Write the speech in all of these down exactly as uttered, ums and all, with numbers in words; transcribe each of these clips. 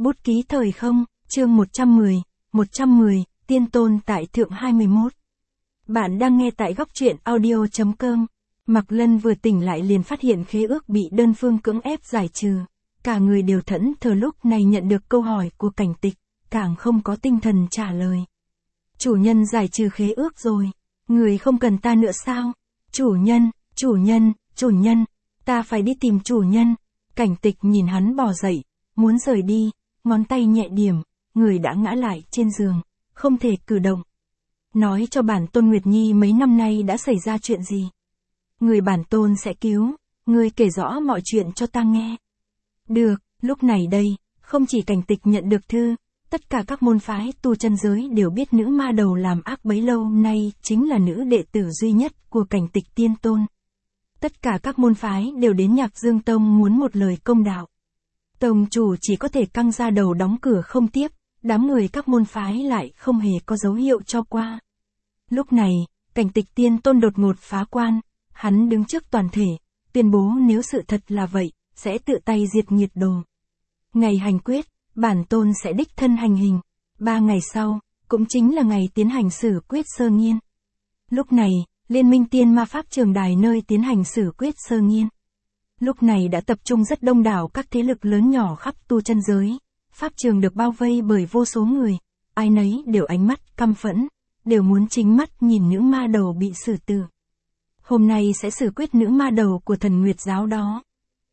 Bút ký thời không, chương một trăm mười, một trăm mười, tiên tôn tại thượng hai mươi mốt. Bạn đang nghe tại góc truyện audio chấm com. Mạc Lân vừa tỉnh lại liền phát hiện khế ước bị đơn phương cưỡng ép giải trừ. Cả người đều thẫn thờ lúc này nhận được câu hỏi của Cảnh Tịch, càng không có tinh thần trả lời. Chủ nhân giải trừ khế ước rồi, người không cần ta nữa sao? Chủ nhân, chủ nhân, chủ nhân, ta phải đi tìm chủ nhân. Cảnh Tịch nhìn hắn bò dậy, muốn rời đi, ngón tay nhẹ điểm, người đã ngã lại trên giường, không thể cử động. Nói cho bản tôn Nguyệt Nhi mấy năm nay đã xảy ra chuyện gì? Người bản tôn sẽ cứu, người kể rõ mọi chuyện cho ta nghe. Được, lúc này đây, không chỉ Cảnh Tịch nhận được thư, tất cả các môn phái tu chân giới đều biết nữ ma đầu làm ác bấy lâu nay chính là nữ đệ tử duy nhất của Cảnh Tịch tiên tôn. Tất cả các môn phái đều đến Nhạc Dương Tông muốn một lời công đạo. Tông chủ chỉ có thể căng ra đầu đóng cửa không tiếp, đám người các môn phái lại không hề có dấu hiệu cho qua. Lúc này, Cảnh Tịch tiên tôn đột ngột phá quan, hắn đứng trước toàn thể, tuyên bố nếu sự thật là vậy, sẽ tự tay diệt nghiệt đồ. Ngày hành quyết, bản tôn sẽ đích thân hành hình. Ba ngày sau, cũng chính là ngày tiến hành xử quyết sơ nghiên. Lúc này, Liên minh tiên ma pháp trường đài nơi tiến hành xử quyết sơ nghiên. Lúc này đã tập trung rất đông đảo các thế lực lớn nhỏ khắp tu chân giới. Pháp trường được bao vây bởi vô số người, ai nấy đều ánh mắt căm phẫn, đều muốn chính mắt nhìn nữ ma đầu bị xử tử. Hôm nay sẽ xử quyết nữ ma đầu của Thần Nguyệt giáo đó.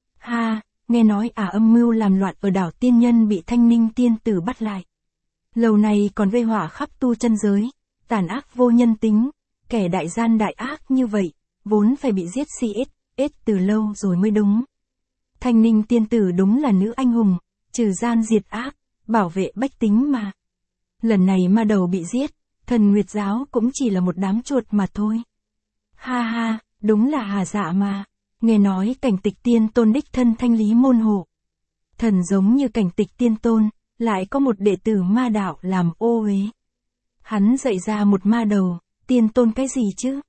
Ha, nghe nói ả âm mưu làm loạn ở đảo tiên nhân bị Thanh Ninh tiên tử bắt lại. Lâu này còn gây họa khắp tu chân giới, tàn ác vô nhân tính, kẻ đại gian đại ác như vậy, vốn phải bị giết si ít, ít từ lâu rồi mới đúng. Thanh Ninh tiên tử đúng là nữ anh hùng, trừ gian diệt ác, bảo vệ bách tính mà. Lần này ma đầu bị giết, Thần Nguyệt giáo cũng chỉ là một đám chuột mà thôi. Ha ha, đúng là hà dạ mà. Nghe nói Cảnh Tịch tiên tôn đích thân thanh lý môn hộ. Thần giống như Cảnh Tịch tiên tôn, lại có một đệ tử ma đạo làm ô uế. Hắn dạy ra một ma đầu, tiên tôn cái gì chứ?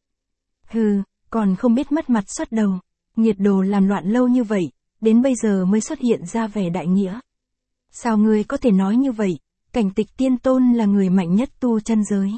Hừ, còn không biết mất mặt xuất đầu. Nghiệt đồ làm loạn lâu như vậy, đến bây giờ mới xuất hiện ra vẻ đại nghĩa. Sao ngươi có thể nói như vậy? Cảnh Tịch tiên tôn là người mạnh nhất tu chân giới.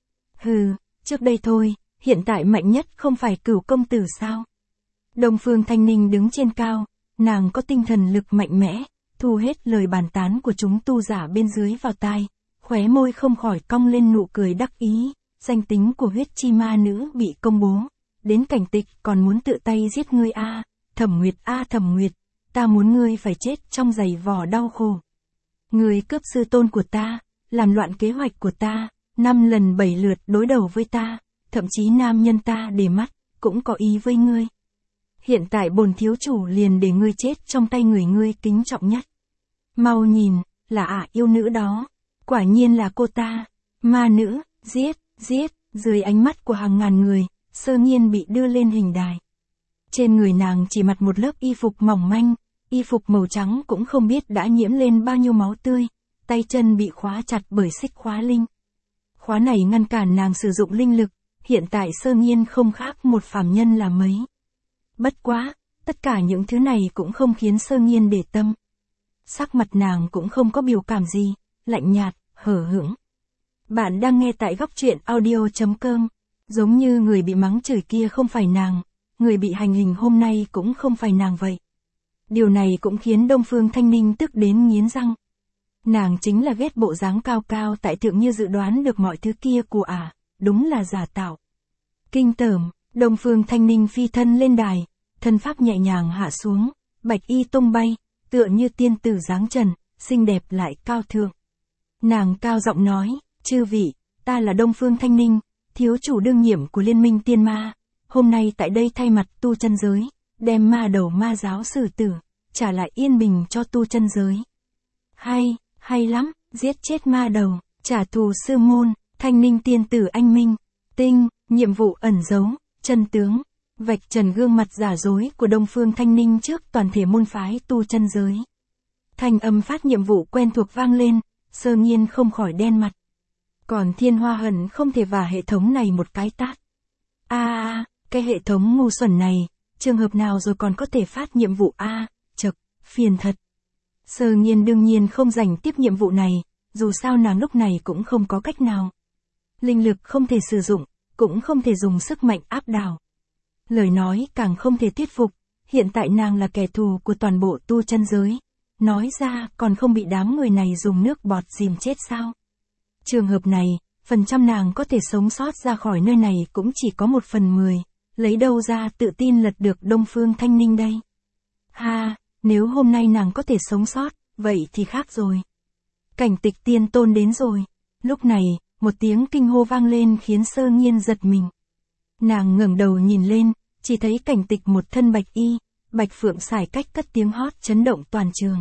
Hừ, trước đây thôi, hiện tại mạnh nhất không phải Cửu công tử sao? Đông Phương Thanh Ninh đứng trên cao, nàng có tinh thần lực mạnh mẽ, thu hết lời bàn tán của chúng tu giả bên dưới vào tai, khóe môi không khỏi cong lên nụ cười đắc ý. Danh tính của huyết chi ma nữ bị công bố, đến Cảnh Tịch còn muốn tự tay giết ngươi a, à, Thẩm Nguyệt a à, Thẩm Nguyệt, ta muốn ngươi phải chết trong giày vò đau khổ. Ngươi cướp sư tôn của ta, làm loạn kế hoạch của ta, năm lần bảy lượt đối đầu với ta, thậm chí nam nhân ta để mắt, cũng có ý với ngươi. Hiện tại bổn thiếu chủ liền để ngươi chết trong tay người ngươi kính trọng nhất. Mau nhìn, là ả à, yêu nữ đó, quả nhiên là cô ta, ma nữ, giết, giết, dưới ánh mắt của hàng ngàn người, Sơ Nghiên bị đưa lên hình đài. Trên người nàng chỉ mặc một lớp y phục mỏng manh, y phục màu trắng cũng không biết đã nhiễm lên bao nhiêu máu tươi, tay chân bị khóa chặt bởi xích khóa linh. Khóa này ngăn cản nàng sử dụng linh lực, hiện tại Sơ Nghiên không khác một phàm nhân là mấy. Bất quá, tất cả những thứ này cũng không khiến Sơ Nghiên để tâm. Sắc mặt nàng cũng không có biểu cảm gì, lạnh nhạt, hờ hững. Bạn đang nghe tại góc truyện audio chấm com. Giống như người bị mắng chửi kia không phải nàng, người bị hành hình hôm nay cũng không phải nàng vậy. Điều này cũng khiến Đông Phương Thanh Ninh tức đến nghiến răng. Nàng chính là ghét bộ dáng cao cao tại thượng như dự đoán được mọi thứ kia của ả, à, đúng là giả tạo. Kinh tởm, Đông Phương Thanh Ninh phi thân lên đài, thân pháp nhẹ nhàng hạ xuống, bạch y tung bay, tựa như tiên tử dáng trần, xinh đẹp lại cao thượng. Nàng cao giọng nói, chư vị, ta là Đông Phương Thanh Ninh, thiếu chủ đương nhiệm của Liên minh tiên ma, hôm nay tại đây thay mặt tu chân giới, đem ma đầu ma giáo xử tử, trả lại yên bình cho tu chân giới. Hay, hay lắm, giết chết ma đầu, trả thù sư môn, Thanh Ninh tiên tử anh minh, tinh, nhiệm vụ ẩn giấu, chân tướng, vạch trần gương mặt giả dối của Đông Phương Thanh Ninh trước toàn thể môn phái tu chân giới. Thanh âm phát nhiệm vụ quen thuộc vang lên, Sơ Nghiên không khỏi đen mặt. Còn Thiên Hoa hận không thể vả hệ thống này một cái tát. A a, cái hệ thống ngu xuẩn này, trường hợp nào rồi còn có thể phát nhiệm vụ a, à, chậc, phiền thật. Sơ Nghiên đương nhiên không rảnh tiếp nhiệm vụ này, dù sao nàng lúc này cũng không có cách nào. Linh lực không thể sử dụng, cũng không thể dùng sức mạnh áp đảo. Lời nói càng không thể thuyết phục, hiện tại nàng là kẻ thù của toàn bộ tu chân giới. Nói ra còn không bị đám người này dùng nước bọt dìm chết sao? Trường hợp này, phần trăm nàng có thể sống sót ra khỏi nơi này cũng chỉ có một phần mười, lấy đâu ra tự tin lật được Đông Phương Thanh Ninh đây? Ha, nếu hôm nay nàng có thể sống sót, vậy thì khác rồi. Cảnh Tịch tiên tôn đến rồi. Lúc này, một tiếng kinh hô vang lên khiến Sơ Nghiên giật mình. Nàng ngẩng đầu nhìn lên, chỉ thấy Cảnh Tịch một thân bạch y, bạch phượng xài cách cất tiếng hót chấn động toàn trường.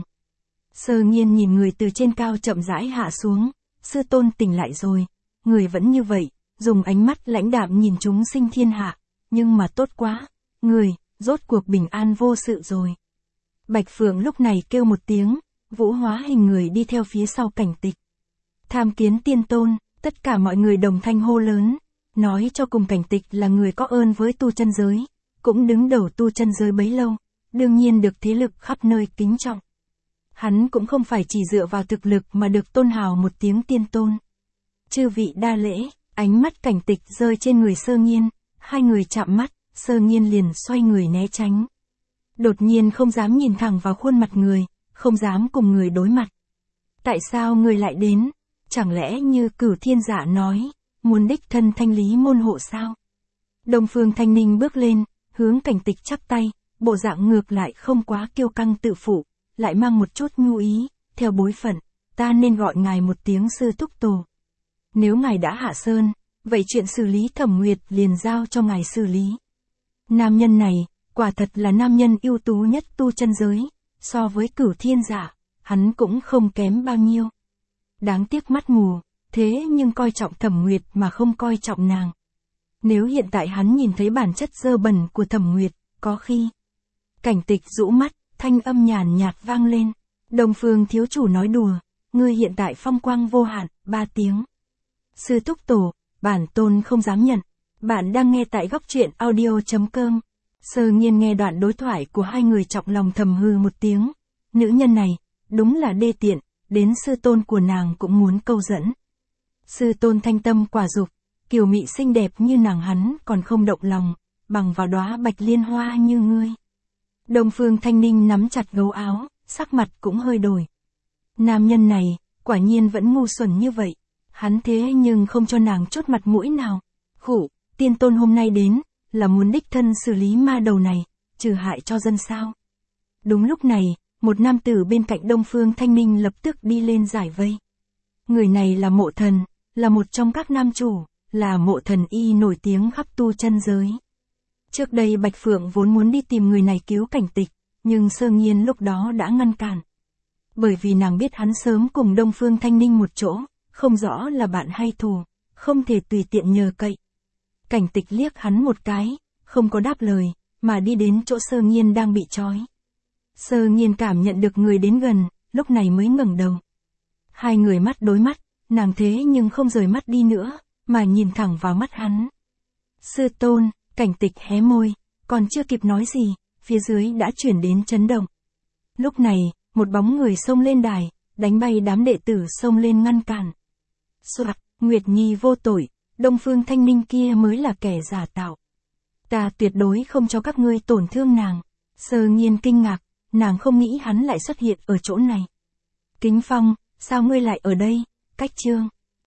Sơ Nghiên nhìn người từ trên cao chậm rãi hạ xuống, sư tôn tỉnh lại rồi, người vẫn như vậy, dùng ánh mắt lãnh đạm nhìn chúng sinh thiên hạ, nhưng mà tốt quá, người, rốt cuộc bình an vô sự rồi. Bạch Phượng lúc này kêu một tiếng, vũ hóa hình người đi theo phía sau Cảnh Tịch. Tham kiến tiên tôn, tất cả mọi người đồng thanh hô lớn, nói cho cùng Cảnh Tịch là người có ơn với tu chân giới, cũng đứng đầu tu chân giới bấy lâu, đương nhiên được thế lực khắp nơi kính trọng. Hắn cũng không phải chỉ dựa vào thực lực mà được tôn hào một tiếng tiên tôn. Chư vị đa lễ, ánh mắt Cảnh Tịch rơi trên người Sơ Nghiên, hai người chạm mắt, Sơ Nghiên liền xoay người né tránh. Đột nhiên không dám nhìn thẳng vào khuôn mặt người, không dám cùng người đối mặt. Tại sao người lại đến? Chẳng lẽ như Cửu Thiên Dạ nói, muốn đích thân thanh lý môn hộ sao? Đông Phương Thanh Ninh bước lên, hướng Cảnh Tịch chắp tay, bộ dạng ngược lại không quá kiêu căng tự phụ, lại mang một chút nhu ý, theo bối phận, ta nên gọi ngài một tiếng sư thúc tổ. Nếu ngài đã hạ sơn, vậy chuyện xử lý Thẩm Nguyệt liền giao cho ngài xử lý. Nam nhân này, quả thật là nam nhân ưu tú nhất tu chân giới, so với Cửu Thiên Dạ, hắn cũng không kém bao nhiêu. Đáng tiếc mắt mù, thế nhưng coi trọng Thẩm Nguyệt mà không coi trọng nàng. Nếu hiện tại hắn nhìn thấy bản chất dơ bẩn của Thẩm Nguyệt, có khi. Cảnh Tịch rũ mắt, thanh âm nhàn nhạt vang lên. Đông Phương thiếu chủ nói đùa, ngươi hiện tại phong quang vô hạn, ba tiếng. Sư thúc tổ, bản tôn không dám nhận. Bạn đang nghe tại góc truyện audio chấm com. Sơ Nghiên nghe đoạn đối thoại của hai người trọng lòng thầm hư một tiếng. Nữ nhân này, đúng là đê tiện, đến sư tôn của nàng cũng muốn câu dẫn. Sư tôn thanh tâm quả dục, kiều mị xinh đẹp như nàng hắn còn không động lòng, bằng vào đóa bạch liên hoa như ngươi. Đông Phương Thanh Ninh nắm chặt gấu áo, sắc mặt cũng hơi đổi. Nam nhân này, quả nhiên vẫn ngu xuẩn như vậy. Hắn thế nhưng không cho nàng chút mặt mũi nào. Khụ, tiên tôn hôm nay đến, là muốn đích thân xử lý ma đầu này, trừ hại cho dân sao. Đúng lúc này, một nam tử bên cạnh Đông Phương Thanh Ninh lập tức đi lên giải vây. Người này là Mộ Thần, là một trong các nam chủ, là Mộ Thần y nổi tiếng khắp tu chân giới. Trước đây Bạch Phượng vốn muốn đi tìm người này cứu Cảnh Tịch, nhưng Sơ Nghiên lúc đó đã ngăn cản. Bởi vì nàng biết hắn sớm cùng Đông Phương Thanh Ninh một chỗ, không rõ là bạn hay thù, không thể tùy tiện nhờ cậy. Cảnh Tịch liếc hắn một cái, không có đáp lời, mà đi đến chỗ Sơ Nghiên đang bị trói. Sơ Nghiên cảm nhận được người đến gần, lúc này mới ngẩng đầu. Hai người mắt đối mắt, nàng thế nhưng không rời mắt đi nữa, mà nhìn thẳng vào mắt hắn. Sư tôn, Cảnh Tịch hé môi, còn chưa kịp nói gì, phía dưới đã chuyển đến chấn động. Lúc này, một bóng người xông lên đài, đánh bay đám đệ tử xông lên ngăn cản. Soạt, Nguyệt Nhi vô tội, Đông Phương Thanh Ninh kia mới là kẻ giả tạo. Ta tuyệt đối không cho các ngươi tổn thương nàng. Sơ Nghiên kinh ngạc, nàng không nghĩ hắn lại xuất hiện ở chỗ này. Kính Phong, sao ngươi lại ở đây? Cách chương.